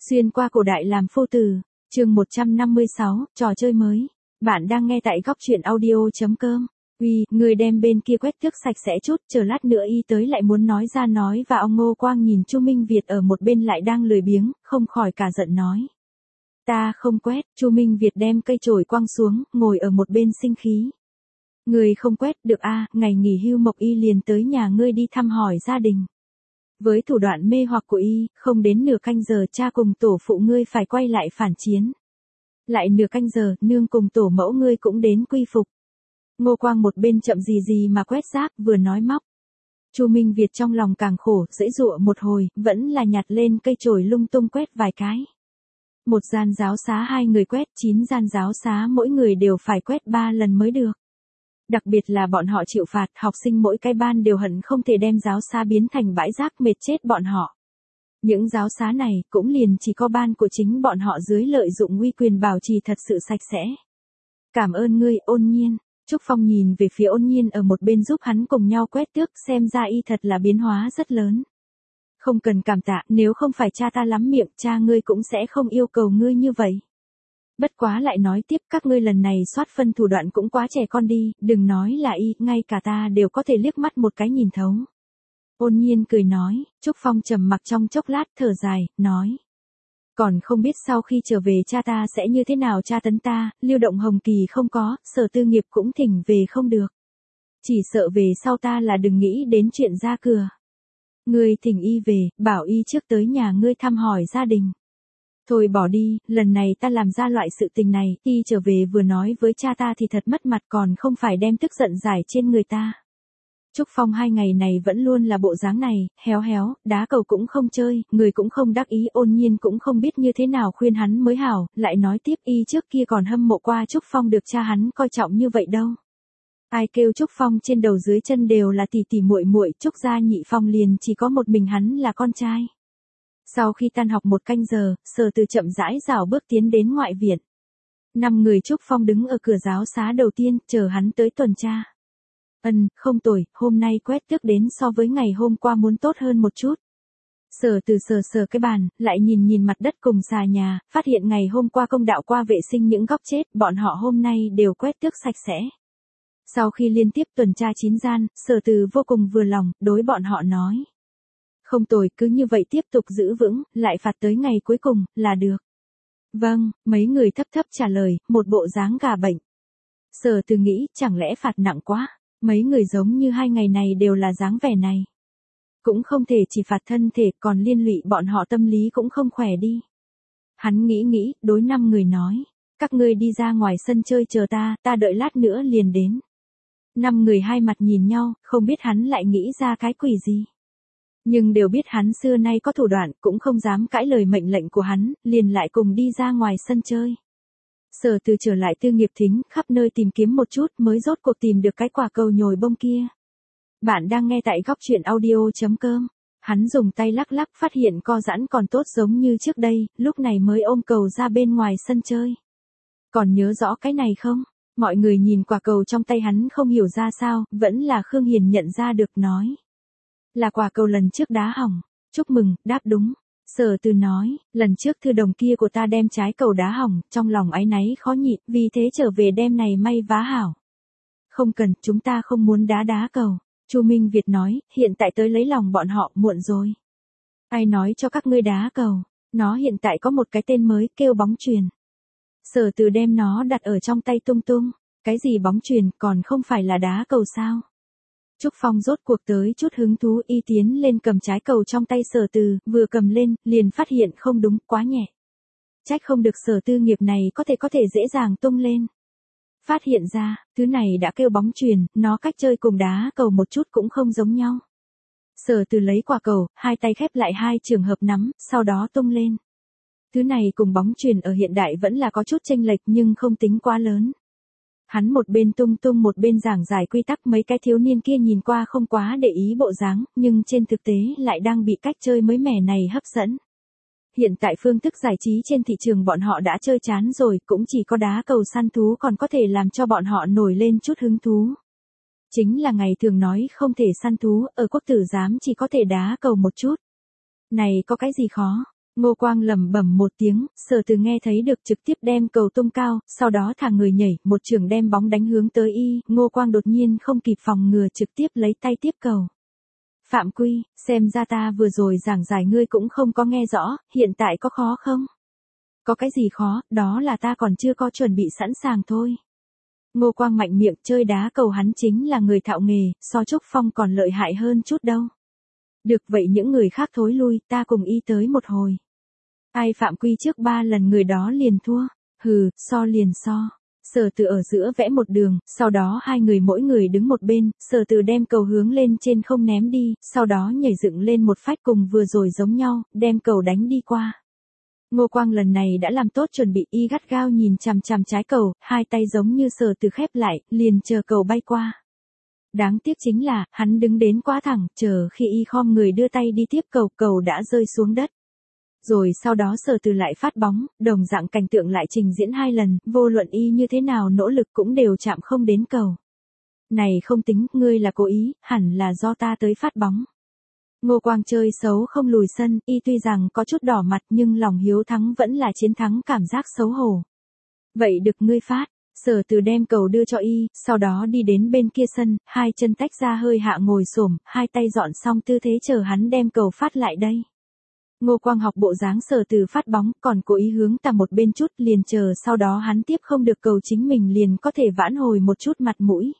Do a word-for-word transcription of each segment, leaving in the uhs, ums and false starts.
Xuyên qua cổ đại làm phu tử, chương một trăm năm mươi sáu, trò chơi mới. Bạn đang nghe tại góc truyện audio chấm com. Uy, người đem bên kia quét tước sạch sẽ chút, chờ lát nữa y tới lại muốn nói ra nói và ông Ngô Quang nhìn Chu Minh Việt ở một bên lại đang lười biếng, không khỏi cả giận nói. Ta không quét, Chu Minh Việt đem cây chổi quăng xuống, ngồi ở một bên sinh khí. Người không quét được a, à, ngày nghỉ hưu Mộc Y liền tới nhà ngươi đi thăm hỏi gia đình. Với thủ đoạn mê hoặc của y, không đến nửa canh giờ cha cùng tổ phụ ngươi phải quay lại phản chiến. Lại nửa canh giờ, nương cùng tổ mẫu ngươi cũng đến quy phục. Ngô Quang một bên chậm gì gì mà quét rác, vừa nói móc. Chu Minh Việt trong lòng càng khổ, giãy giụa một hồi, vẫn là nhặt lên cây chổi lung tung quét vài cái. Một gian giáo xá hai người quét, chín gian giáo xá mỗi người đều phải quét ba lần mới được. Đặc biệt là bọn họ chịu phạt, học sinh mỗi cái ban đều hận không thể đem giáo xá biến thành bãi rác mệt chết bọn họ. Những giáo xá này cũng liền chỉ có ban của chính bọn họ dưới lợi dụng uy quyền bảo trì thật sự sạch sẽ. Cảm ơn ngươi, Ôn Nhiên. Trúc Phong nhìn về phía Ôn Nhiên ở một bên giúp hắn cùng nhau quét tước, xem ra y thật là biến hóa rất lớn. Không cần cảm tạ, nếu không phải cha ta lắm miệng, cha ngươi cũng sẽ không yêu cầu ngươi như vậy. Bất quá lại nói tiếp, các ngươi lần này soát phân thủ đoạn cũng quá trẻ con đi, đừng nói là y, ngay cả ta đều có thể liếc mắt một cái nhìn thấu. Ôn Nhiên cười nói, Trúc Phong trầm mặc trong chốc lát thở dài, nói. Còn không biết sau khi trở về cha ta sẽ như thế nào tra tấn ta, Lưu Động Hồng Kỳ không có, Sở Tư Nghiệp cũng thỉnh về không được. Chỉ sợ về sau ta là đừng nghĩ đến chuyện ra cửa. Ngươi thỉnh y về, bảo y trước tới nhà ngươi thăm hỏi gia đình. Thôi bỏ đi, lần này ta làm ra loại sự tình này, y trở về vừa nói với cha ta thì thật mất mặt còn không phải đem tức giận giải trên người ta. Trúc Phong hai ngày này vẫn luôn là bộ dáng này, héo héo, đá cầu cũng không chơi, người cũng không đắc ý, Ôn Nhiên cũng không biết như thế nào khuyên hắn mới hảo, lại nói tiếp y trước kia còn hâm mộ qua Trúc Phong được cha hắn coi trọng như vậy đâu. Ai kêu Trúc Phong trên đầu dưới chân đều là tỷ tỷ muội muội, Trúc gia nhị phong liền chỉ có một mình hắn là con trai. Sau khi tan học một canh giờ, Sở Từ chậm rãi rảo bước tiến đến ngoại viện. Năm người Trúc Phong đứng ở cửa giáo xá đầu tiên, chờ hắn tới tuần tra. Ân, không tồi, hôm nay quét tước đến so với ngày hôm qua muốn tốt hơn một chút. Sở Từ sờ sờ cái bàn, lại nhìn nhìn mặt đất cùng xà nhà, phát hiện ngày hôm qua công đạo qua vệ sinh những góc chết, bọn họ hôm nay đều quét tước sạch sẽ. Sau khi liên tiếp tuần tra chín gian, Sở Từ vô cùng vừa lòng, đối bọn họ nói. Không tồi, cứ như vậy tiếp tục giữ vững, lại phạt tới ngày cuối cùng, là được. Vâng, mấy người thấp thấp trả lời, một bộ dáng gà bệnh. Sở Từ nghĩ, chẳng lẽ phạt nặng quá, mấy người giống như hai ngày này đều là dáng vẻ này. Cũng không thể chỉ phạt thân thể, còn liên lụy bọn họ tâm lý cũng không khỏe đi. Hắn nghĩ nghĩ, đối năm người nói, các ngươi đi ra ngoài sân chơi chờ ta, ta đợi lát nữa liền đến. Năm người hai mặt nhìn nhau, không biết hắn lại nghĩ ra cái quỷ gì. Nhưng đều biết hắn xưa nay có thủ đoạn, cũng không dám cãi lời mệnh lệnh của hắn, liền lại cùng đi ra ngoài sân chơi. Sở Từ trở lại Tư Nghiệp Thính, khắp nơi tìm kiếm một chút mới rốt cuộc tìm được cái quả cầu nhồi bông kia. Bạn đang nghe tại góc truyện audio chấm com. Hắn dùng tay lắc lắc phát hiện co giãn còn tốt giống như trước đây, lúc này mới ôm cầu ra bên ngoài sân chơi. Còn nhớ rõ cái này không? Mọi người nhìn quả cầu trong tay hắn không hiểu ra sao, vẫn là Khương Hiền nhận ra được nói. Là quả cầu lần trước đá hỏng. Chúc mừng, đáp đúng. Sở Từ nói, lần trước thư đồng kia của ta đem trái cầu đá hỏng, trong lòng áy náy khó nhịn, vì thế trở về đem này may vá hảo. Không cần, chúng ta không muốn đá đá cầu. Chu Minh Việt nói, hiện tại tới lấy lòng bọn họ, muộn rồi. Ai nói cho các ngươi đá cầu, nó hiện tại có một cái tên mới, kêu bóng chuyền. Sở Từ đem nó đặt ở trong tay tung tung, cái gì bóng chuyền, còn không phải là đá cầu sao? Trúc Phong rốt cuộc tới chút hứng thú, y tiến lên cầm trái cầu trong tay Sở Từ, vừa cầm lên, liền phát hiện không đúng, quá nhẹ. Trách không được Sở Tư Nghiệp này có thể có thể dễ dàng tung lên. Phát hiện ra, thứ này đã kêu bóng chuyền, nó cách chơi cùng đá cầu một chút cũng không giống nhau. Sở Từ lấy quả cầu, hai tay khép lại hai trường hợp nắm, sau đó tung lên. Thứ này cùng bóng chuyền ở hiện đại vẫn là có chút chênh lệch nhưng không tính quá lớn. Hắn một bên tung tung một bên giảng giải quy tắc, mấy cái thiếu niên kia nhìn qua không quá để ý bộ dáng, nhưng trên thực tế lại đang bị cách chơi mới mẻ này hấp dẫn. Hiện tại phương thức giải trí trên thị trường bọn họ đã chơi chán rồi, cũng chỉ có đá cầu săn thú còn có thể làm cho bọn họ nổi lên chút hứng thú. Chính là ngày thường nói không thể săn thú, ở quốc tử giám chỉ có thể đá cầu một chút. Này có cái gì khó? Ngô Quang lẩm bẩm một tiếng, Sở Từ nghe thấy được trực tiếp đem cầu tung cao, sau đó thả người nhảy, một chưởng đem bóng đánh hướng tới y, Ngô Quang đột nhiên không kịp phòng ngừa trực tiếp lấy tay tiếp cầu. Phạm Quy, xem ra ta vừa rồi giảng giải ngươi cũng không có nghe rõ, hiện tại có khó không? Có cái gì khó, đó là ta còn chưa có chuẩn bị sẵn sàng thôi. Ngô Quang mạnh miệng, chơi đá cầu hắn chính là người thạo nghề, so Trúc Phong còn lợi hại hơn chút đâu. Được vậy những người khác thối lui, ta cùng y tới một hồi. Ai phạm quy trước ba lần người đó liền thua. Hừ, so liền so. Sở Từ ở giữa vẽ một đường, sau đó hai người mỗi người đứng một bên, Sở Từ đem cầu hướng lên trên không ném đi, sau đó nhảy dựng lên một phách cùng vừa rồi giống nhau, đem cầu đánh đi qua. Ngô Quang lần này đã làm tốt chuẩn bị, y gắt gao nhìn chằm chằm trái cầu, hai tay giống như Sở Từ khép lại, liền chờ cầu bay qua. Đáng tiếc chính là, hắn đứng đến quá thẳng, chờ khi y khom người đưa tay đi tiếp cầu, cầu đã rơi xuống đất. Rồi sau đó Sở Từ lại phát bóng, đồng dạng cảnh tượng lại trình diễn hai lần, vô luận y như thế nào nỗ lực cũng đều chạm không đến cầu. Này không tính, ngươi là cố ý, hẳn là do ta tới phát bóng. Ngô Quang chơi xấu không lùi sân, y tuy rằng có chút đỏ mặt nhưng lòng hiếu thắng vẫn là chiến thắng cảm giác xấu hổ. Vậy được ngươi phát. Sở Từ đem cầu đưa cho y, sau đó đi đến bên kia sân, hai chân tách ra hơi hạ ngồi xổm, hai tay dọn xong tư thế chờ hắn đem cầu phát lại đây. Ngô Quang học bộ dáng Sở Từ phát bóng, còn cố ý hướng tà một bên chút, liền chờ sau đó hắn tiếp không được cầu chính mình liền có thể vãn hồi một chút mặt mũi.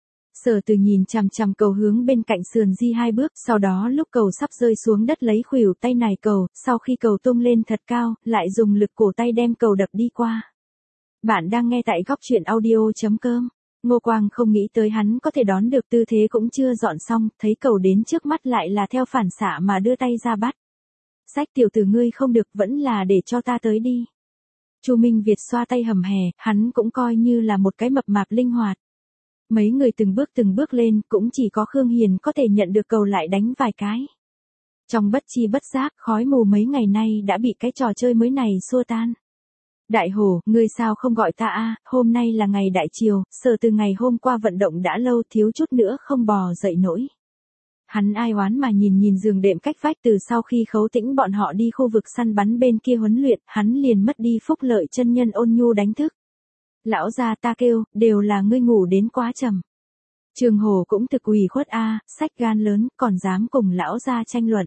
Sở Từ nhìn chằm chằm cầu hướng bên cạnh sườn di hai bước, sau đó lúc cầu sắp rơi xuống đất lấy khuỷu tay nài cầu, sau khi cầu tung lên thật cao, lại dùng lực cổ tay đem cầu đập đi qua. Bạn đang nghe tại góc truyện audio chấm com. Ngô Quang không nghĩ tới hắn có thể đón được tư thế cũng chưa dọn xong, thấy cầu đến trước mắt lại là theo phản xạ mà đưa tay ra bắt. Sách tiểu tử ngươi không được, vẫn là để cho ta tới đi. Chu Minh Việt xoa tay hầm hè, hắn cũng coi như là một cái mập mạp linh hoạt. Mấy người từng bước từng bước lên, cũng chỉ có Khương Hiền có thể nhận được cầu lại đánh vài cái. Trong bất chi bất giác, khói mù mấy ngày nay đã bị cái trò chơi mới này xua tan. Đại Hổ, ngươi sao không gọi ta a? Hôm nay là ngày đại triều, Sở Từ ngày hôm qua vận động đã lâu thiếu chút nữa không bò dậy nổi. Hắn ai oán mà nhìn nhìn giường đệm cách vách từ sau khi Khấu Tĩnh bọn họ đi khu vực săn bắn bên kia huấn luyện, hắn liền mất đi phúc lợi chân nhân ôn nhu đánh thức. Lão gia ta kêu, đều là ngươi ngủ đến quá trầm. Trường Hổ cũng thực ủy khuất a, sách gan lớn, còn dám cùng lão gia tranh luận.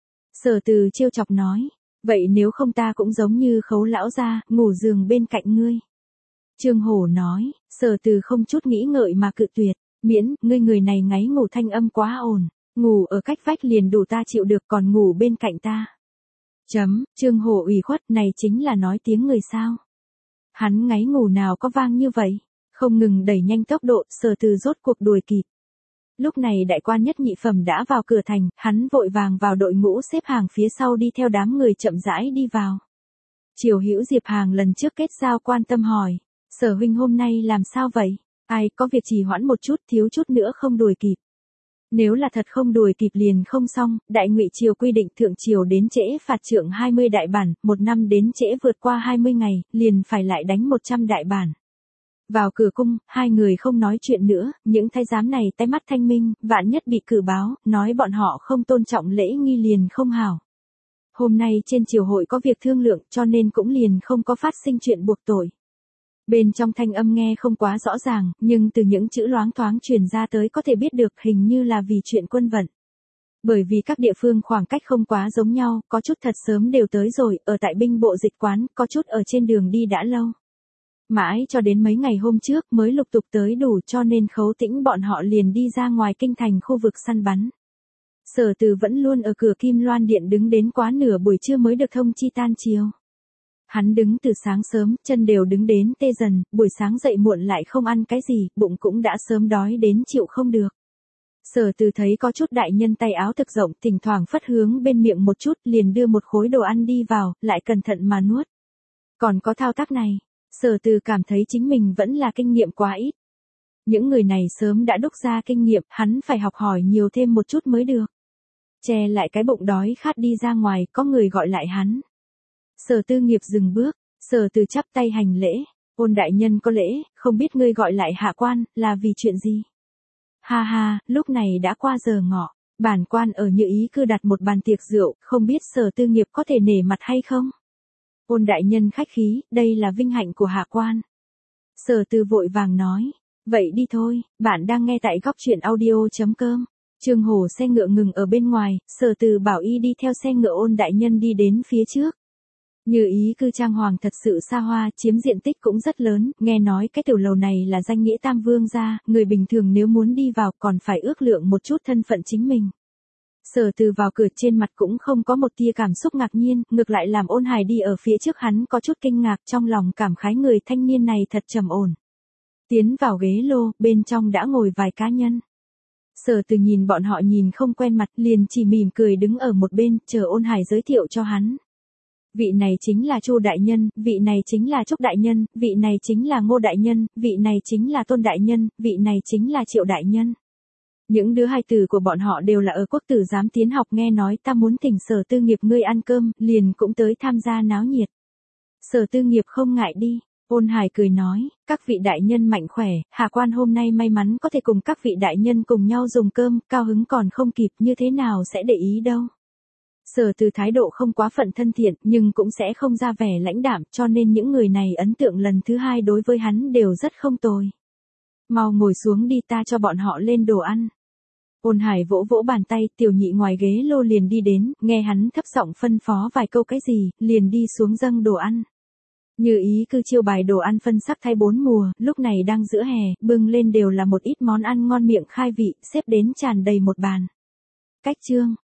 Sở Từ trêu chọc nói. Vậy nếu không ta cũng giống như Khấu lão gia, ngủ giường bên cạnh ngươi. Trương Hổ nói, Sở Từ không chút nghĩ ngợi mà cự tuyệt, miễn, ngươi người này ngáy ngủ thanh âm quá ồn, ngủ ở cách vách liền đủ ta chịu được còn ngủ bên cạnh ta. Chấm, Trương Hổ ủy khuất này chính là nói tiếng người sao. Hắn ngáy ngủ nào có vang như vậy, không ngừng đẩy nhanh tốc độ, Sở Từ rốt cuộc đuổi kịp. Lúc này đại quan nhất nhị phẩm đã vào cửa thành, hắn vội vàng vào đội ngũ xếp hàng phía sau đi theo đám người chậm rãi đi vào. Triều Hữu Diệp Hàng lần trước kết giao quan tâm hỏi, Sở huynh hôm nay làm sao vậy? Ai có việc trì hoãn một chút, thiếu chút nữa không đuổi kịp. Nếu là thật không đuổi kịp liền không xong, Đại Ngụy Triều quy định thượng triều đến trễ phạt trượng hai mươi đại bản, một năm đến trễ vượt qua hai mươi ngày, liền phải lại đánh một trăm đại bản. Vào cửa cung, hai người không nói chuyện nữa, những thái giám này tay mắt thanh minh, vạn nhất bị cử báo, nói bọn họ không tôn trọng lễ nghi liền không hảo. Hôm nay trên triều hội có việc thương lượng cho nên cũng liền không có phát sinh chuyện buộc tội. Bên trong thanh âm nghe không quá rõ ràng, nhưng từ những chữ loáng thoáng truyền ra tới có thể biết được hình như là vì chuyện quân vận. Bởi vì các địa phương khoảng cách không quá giống nhau, có chút thật sớm đều tới rồi, ở tại binh bộ dịch quán, có chút ở trên đường đi đã lâu. Mãi cho đến mấy ngày hôm trước mới lục tục tới đủ cho nên Khấu Tĩnh bọn họ liền đi ra ngoài kinh thành khu vực săn bắn. Sở Từ vẫn luôn ở cửa Kim Loan Điện đứng đến quá nửa buổi trưa mới được thông chi tan chiều. Hắn đứng từ sáng sớm, chân đều đứng đến tê dần, buổi sáng dậy muộn lại không ăn cái gì, bụng cũng đã sớm đói đến chịu không được. Sở Từ thấy có chút đại nhân tay áo thực rộng, thỉnh thoảng phất hướng bên miệng một chút, liền đưa một khối đồ ăn đi vào, lại cẩn thận mà nuốt. Còn có thao tác này, Sở Từ cảm thấy chính mình vẫn là kinh nghiệm quá ít. Những người này sớm đã đúc ra kinh nghiệm, hắn phải học hỏi nhiều thêm một chút mới được. Che lại cái bụng đói khát đi ra ngoài, có người gọi lại hắn. Sở Tư Nghiệp dừng bước, Sở Từ chắp tay hành lễ, ôn đại nhân có lễ, không biết ngươi gọi lại hạ quan, là vì chuyện gì? Ha ha, lúc này đã qua giờ ngọ, Bản quan ở Như Ý cư đặt một bàn tiệc rượu, không biết Sở Tư Nghiệp có thể nể mặt hay không? Ôn đại nhân khách khí, đây là vinh hạnh của hạ quan. Sở Từ vội vàng nói, vậy đi thôi, bạn đang nghe tại góc truyện audio.com. Trương Hổ xe ngựa ngừng ở bên ngoài, Sở Từ bảo y đi theo xe ngựa Ôn đại nhân đi đến phía trước. Như Ý cư trang hoàng thật sự xa hoa, chiếm diện tích cũng rất lớn, nghe nói cái tiểu lầu này là danh nghĩa Tam Vương gia, người bình thường nếu muốn đi vào còn phải ước lượng một chút thân phận chính mình. Sở Từ vào cửa trên mặt cũng không có một tia cảm xúc ngạc nhiên, ngược lại làm Ôn Hải đi ở phía trước hắn có chút kinh ngạc, trong lòng cảm khái người thanh niên này thật trầm ổn. Tiến vào ghế lô, bên trong đã ngồi vài cá nhân. Sở Từ nhìn bọn họ nhìn không quen mặt, liền chỉ mỉm cười đứng ở một bên, chờ Ôn Hải giới thiệu cho hắn. Vị này chính là Chu đại nhân, vị này chính là Trúc đại nhân, vị này chính là Ngô đại nhân, vị này chính là Tôn đại nhân, vị này chính là Triệu đại nhân. Những đứa hài tử của bọn họ đều là ở quốc tử giám tiến học, nghe nói ta muốn thỉnh Sở Tư Nghiệp ngươi ăn cơm, liền cũng tới tham gia náo nhiệt. Sở Tư Nghiệp không ngại đi. Ôn Hải cười nói, các vị đại nhân mạnh khỏe, hạ quan hôm nay may mắn có thể cùng các vị đại nhân cùng nhau dùng cơm, cao hứng còn không kịp, như thế nào sẽ để ý đâu. Sở Từ thái độ không quá phận thân thiện, nhưng cũng sẽ không ra vẻ lãnh đạm, cho nên những người này ấn tượng lần thứ hai đối với hắn đều rất không tồi. Mau ngồi xuống đi, ta cho bọn họ lên đồ ăn. Ôn Hải vỗ vỗ bàn tay, tiểu nhị ngoài ghế lô liền đi đến, nghe hắn thấp giọng phân phó vài câu cái gì, liền đi xuống dâng đồ ăn. Như Ý cư chiêu bài đồ ăn phân sắc thay bốn mùa, lúc này đang giữa hè, bưng lên đều là một ít món ăn ngon miệng khai vị, xếp đến tràn đầy một bàn. Cách chương